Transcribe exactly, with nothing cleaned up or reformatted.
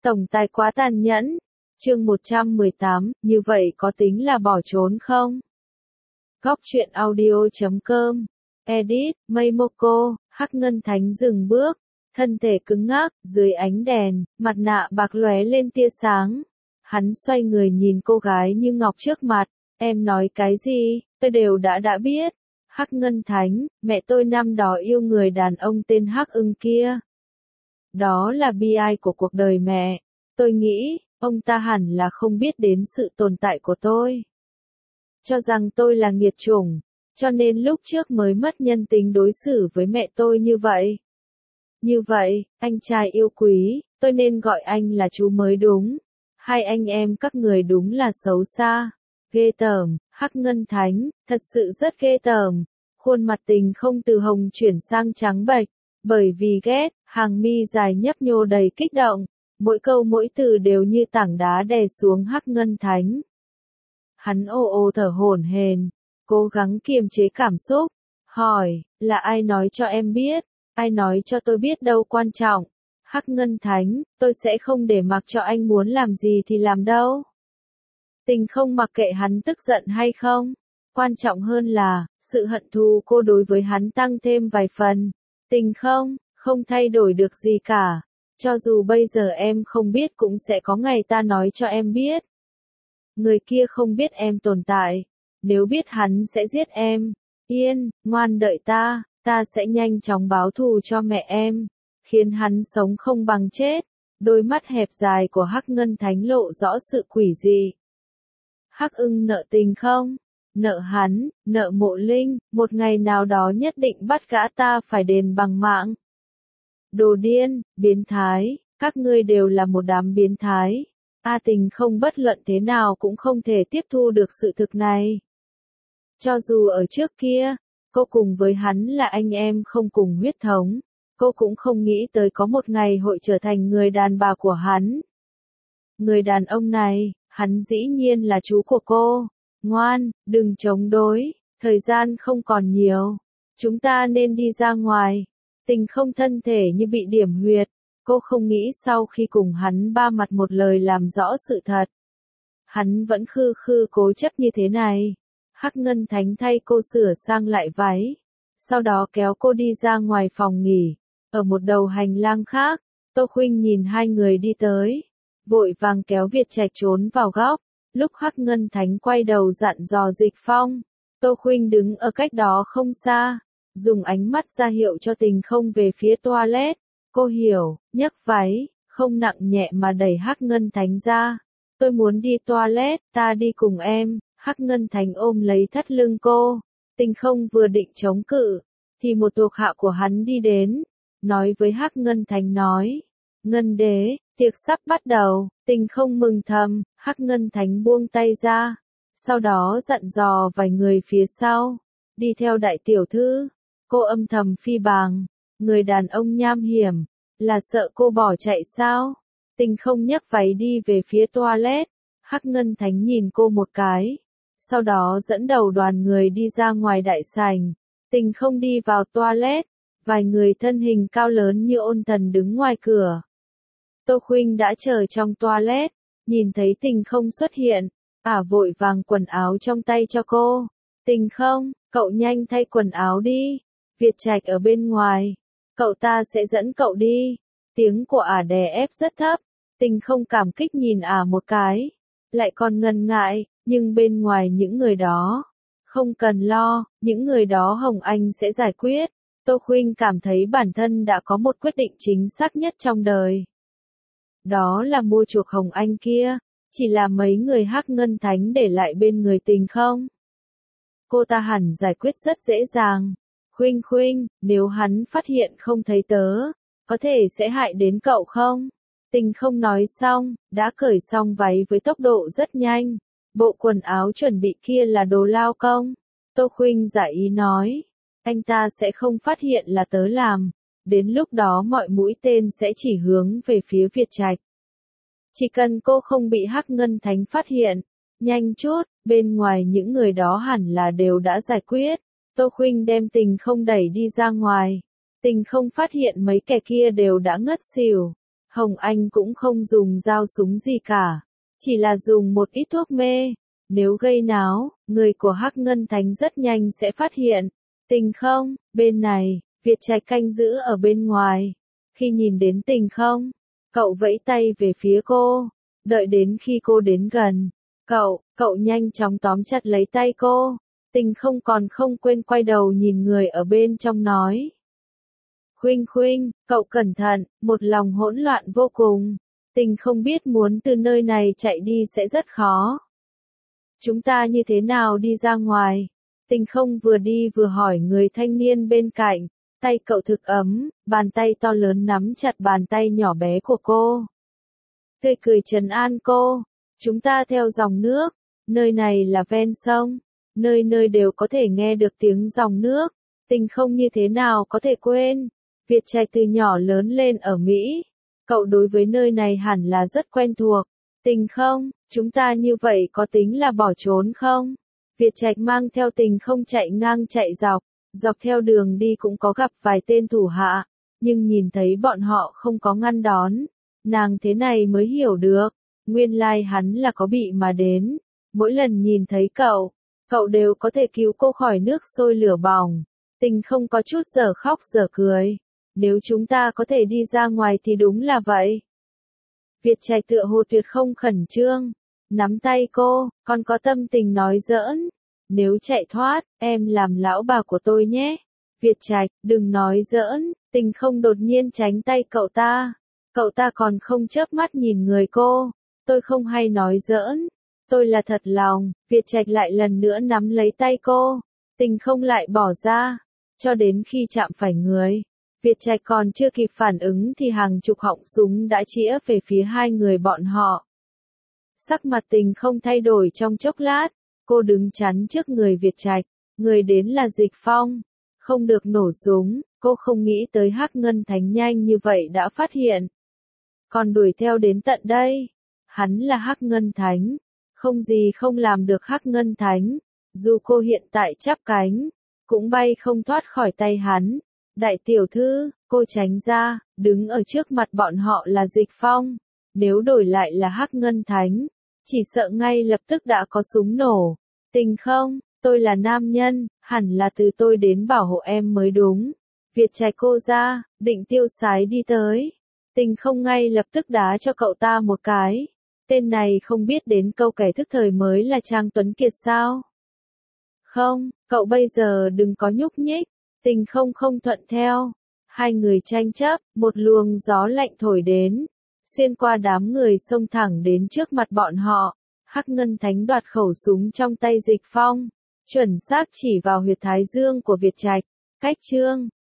Tổng tài quá tàn nhẫn. Chương một trăm mười tám, như vậy có tính là bỏ trốn không? Góc truyện audio chấm com. Edit, Meimoko, Hắc Ngân Thánh dừng bước, thân thể cứng ngắc, dưới ánh đèn, mặt nạ bạc lóe lên tia sáng. Hắn xoay người nhìn cô gái như ngọc trước mặt, em nói cái gì, tôi đều đã đã biết. Hắc Ngân Thánh, mẹ tôi năm đó yêu người đàn ông tên Hắc Ưng kia. Đó là bi ai của cuộc đời mẹ. Tôi nghĩ, ông ta hẳn là không biết đến sự tồn tại của tôi. Cho rằng tôi là nghiệt chủng, cho nên lúc trước mới mất nhân tính đối xử với mẹ tôi như vậy. Như vậy, anh trai yêu quý, tôi nên gọi anh là chú mới đúng. Hai anh em các người đúng là xấu xa. Ghê tởm, Hắc Ngân Thánh, thật sự rất ghê tởm. Khuôn mặt Tình không từ hồng chuyển sang trắng bệch, bởi vì ghét, hàng mi dài nhấp nhô đầy kích động. Mỗi câu mỗi từ đều như tảng đá đè xuống Hắc Ngân Thánh. Hắn ồ ồ thở hổn hển, cố gắng kiềm chế cảm xúc, hỏi, là ai nói cho em biết, ai nói cho tôi biết đâu quan trọng. Hắc Ngân Thánh, tôi sẽ không để mặc cho anh muốn làm gì thì làm đâu. Tình không mặc kệ hắn tức giận hay không, quan trọng hơn là, sự hận thù cô đối với hắn tăng thêm vài phần. Tình không, không thay đổi được gì cả. Cho dù bây giờ em không biết cũng sẽ có ngày ta nói cho em biết. Người kia không biết em tồn tại. Nếu biết hắn sẽ giết em. Yên, ngoan đợi ta, ta sẽ nhanh chóng báo thù cho mẹ em. Khiến hắn sống không bằng chết. Đôi mắt hẹp dài của Hắc Ngân Thánh lộ rõ sự quỷ dị. Hắc Ưng nợ Tình không? Nợ hắn, nợ Mộ Linh, một ngày nào đó nhất định bắt gã ta phải đền bằng mạng. Đồ điên, biến thái, các ngươi đều là một đám biến thái. A Tình không bất luận thế nào cũng không thể tiếp thu được sự thực này. Cho dù ở trước kia, cô cùng với hắn là anh em không cùng huyết thống, cô cũng không nghĩ tới có một ngày hội trở thành người đàn bà của hắn. Người đàn ông này, hắn dĩ nhiên là chú của cô. Ngoan, đừng chống đối, thời gian không còn nhiều. Chúng ta nên đi ra ngoài. Tình không thân thể như bị điểm huyệt, cô không nghĩ sau khi cùng hắn ba mặt một lời làm rõ sự thật. Hắn vẫn khư khư cố chấp như thế này. Hắc Ngân Thánh thay cô sửa sang lại váy, sau đó kéo cô đi ra ngoài phòng nghỉ. Ở một đầu hành lang khác, Tô Khuynh nhìn hai người đi tới, vội vàng kéo Việt Trạch trốn vào góc. Lúc Hắc Ngân Thánh quay đầu dặn dò Dịch Phong, Tô Khuynh đứng ở cách đó không xa. Dùng ánh mắt ra hiệu cho Tình không về phía toilet. Cô hiểu, nhấc váy, không nặng nhẹ mà đẩy Hắc Ngân Thánh ra. Tôi muốn đi toilet, ta đi cùng em. Hắc Ngân Thánh ôm lấy thắt lưng cô. Tình không vừa định chống cự, thì một thuộc hạ của hắn đi đến, nói với Hắc Ngân Thánh nói. Ngân đế, tiệc sắp bắt đầu. Tình không mừng thầm, Hắc Ngân Thánh buông tay ra. Sau đó dặn dò vài người phía sau. Đi theo đại tiểu thư. Cô âm thầm phi bàng, người đàn ông nham hiểm, là sợ cô bỏ chạy sao? Tình không nhấc váy đi về phía toilet, Hắc Ngân Thánh nhìn cô một cái, sau đó dẫn đầu đoàn người đi ra ngoài đại sảnh. Tình không đi vào toilet, vài người thân hình cao lớn như ôn thần đứng ngoài cửa. Tô Khuynh đã chờ trong toilet, nhìn thấy Tình không xuất hiện, ả vội vàng quần áo trong tay cho cô. Tình không, cậu nhanh thay quần áo đi. Việt Trạch ở bên ngoài, cậu ta sẽ dẫn cậu đi. Tiếng của ả đè ép rất thấp, Tình không cảm kích nhìn ả một cái, lại còn ngần ngại, nhưng bên ngoài những người đó, không cần lo, những người đó Hồng Anh sẽ giải quyết. Tô Khuynh cảm thấy bản thân đã có một quyết định chính xác nhất trong đời. Đó là mua chuộc Hồng Anh kia, chỉ là mấy người Hắc Ngân Thánh để lại bên người Tình không. Cô ta hẳn giải quyết rất dễ dàng. Khuynh Khuynh, nếu hắn phát hiện không thấy tớ, có thể sẽ hại đến cậu không? Tình không nói xong, đã cởi xong váy với tốc độ rất nhanh. Bộ quần áo chuẩn bị kia là đồ lao công. Tô Khuynh giả ý nói, anh ta sẽ không phát hiện là tớ làm. Đến lúc đó mọi mũi tên sẽ chỉ hướng về phía Việt Trạch. Chỉ cần cô không bị Hắc Ngân Thánh phát hiện, nhanh chút, bên ngoài những người đó hẳn là đều đã giải quyết. Tô Khuynh đem Tình không đẩy đi ra ngoài. Tình không phát hiện mấy kẻ kia đều đã ngất xỉu. Hồng Anh cũng không dùng dao súng gì cả, chỉ là dùng một ít thuốc mê. Nếu gây náo, người của Hắc Ngân Thánh rất nhanh sẽ phát hiện. Tình không, bên này, Việt Trạch canh giữ ở bên ngoài. Khi nhìn đến Tình không, cậu vẫy tay về phía cô, đợi đến khi cô đến gần. Cậu, cậu nhanh chóng tóm chặt lấy tay cô. Tình không còn không quên quay đầu nhìn người ở bên trong nói. Khuynh Khuynh, cậu cẩn thận, một lòng hỗn loạn vô cùng. Tình không biết muốn từ nơi này chạy đi sẽ rất khó. Chúng ta như thế nào đi ra ngoài? Tình không vừa đi vừa hỏi người thanh niên bên cạnh. Tay cậu thực ấm, bàn tay to lớn nắm chặt bàn tay nhỏ bé của cô. Tươi cười trấn an cô. Chúng ta theo dòng nước, nơi này là ven sông, nơi nơi đều có thể nghe được tiếng dòng nước. Tình không như thế nào có thể quên. Việt Trạch từ nhỏ lớn lên ở Mỹ. Cậu đối với nơi này hẳn là rất quen thuộc. Tình không, chúng ta như vậy có tính là bỏ trốn không? Việt Trạch mang theo Tình không chạy ngang chạy dọc, dọc theo đường đi cũng có gặp vài tên thủ hạ, nhưng nhìn thấy bọn họ không có ngăn đón. Nàng thế này mới hiểu được, nguyên lai hắn là có bị mà đến. Mỗi lần nhìn thấy cậu, cậu đều có thể cứu cô khỏi nước sôi lửa bỏng. Tình không có chút dở khóc dở cười. Nếu chúng ta có thể đi ra ngoài thì đúng là vậy. Việt Trạch tựa hồ tuyệt không khẩn trương, nắm tay cô, còn có tâm tình nói giỡn. Nếu chạy thoát, em làm lão bà của tôi nhé. Việt Trạch, đừng nói giỡn. Tình không đột nhiên tránh tay cậu ta. Cậu ta còn không chớp mắt nhìn người cô. Tôi không hay nói giỡn. Tôi là thật lòng. Việt Trạch lại lần nữa nắm lấy tay cô. Tình không lại bỏ ra. Cho đến khi chạm phải người. Việt Trạch còn chưa kịp phản ứng thì hàng chục họng súng đã chĩa về phía hai người bọn họ. Sắc mặt Tình không thay đổi trong chốc lát, cô đứng chắn trước người Việt Trạch, người đến là Dịch Phong, không được nổ súng, cô không nghĩ tới Hắc Ngân Thánh nhanh như vậy đã phát hiện. Còn đuổi theo đến tận đây, hắn là Hắc Ngân Thánh, không gì không làm được Hắc Ngân Thánh, dù cô hiện tại chắp cánh, cũng bay không thoát khỏi tay hắn. Đại tiểu thư, cô tránh ra, đứng ở trước mặt bọn họ là Dịch Phong. Nếu đổi lại là Hắc Ngân Thánh, chỉ sợ ngay lập tức đã có súng nổ. Tình không, tôi là nam nhân, hẳn là từ tôi đến bảo hộ em mới đúng. Việt Trạch cô ra, định tiêu sái đi tới. Tình không ngay lập tức đá cho cậu ta một cái. Tên này không biết đến câu kẻ thức thời mới là Trang Tuấn Kiệt sao? Không, cậu bây giờ đừng có nhúc nhích. Tình không không thuận theo. Hai người tranh chấp, một luồng gió lạnh thổi đến. Xuyên qua đám người xông thẳng đến trước mặt bọn họ. Hắc Ngân Thánh đoạt khẩu súng trong tay Dịch Phong. Chuẩn xác chỉ vào huyệt thái dương của Việt Trạch. Cách chương.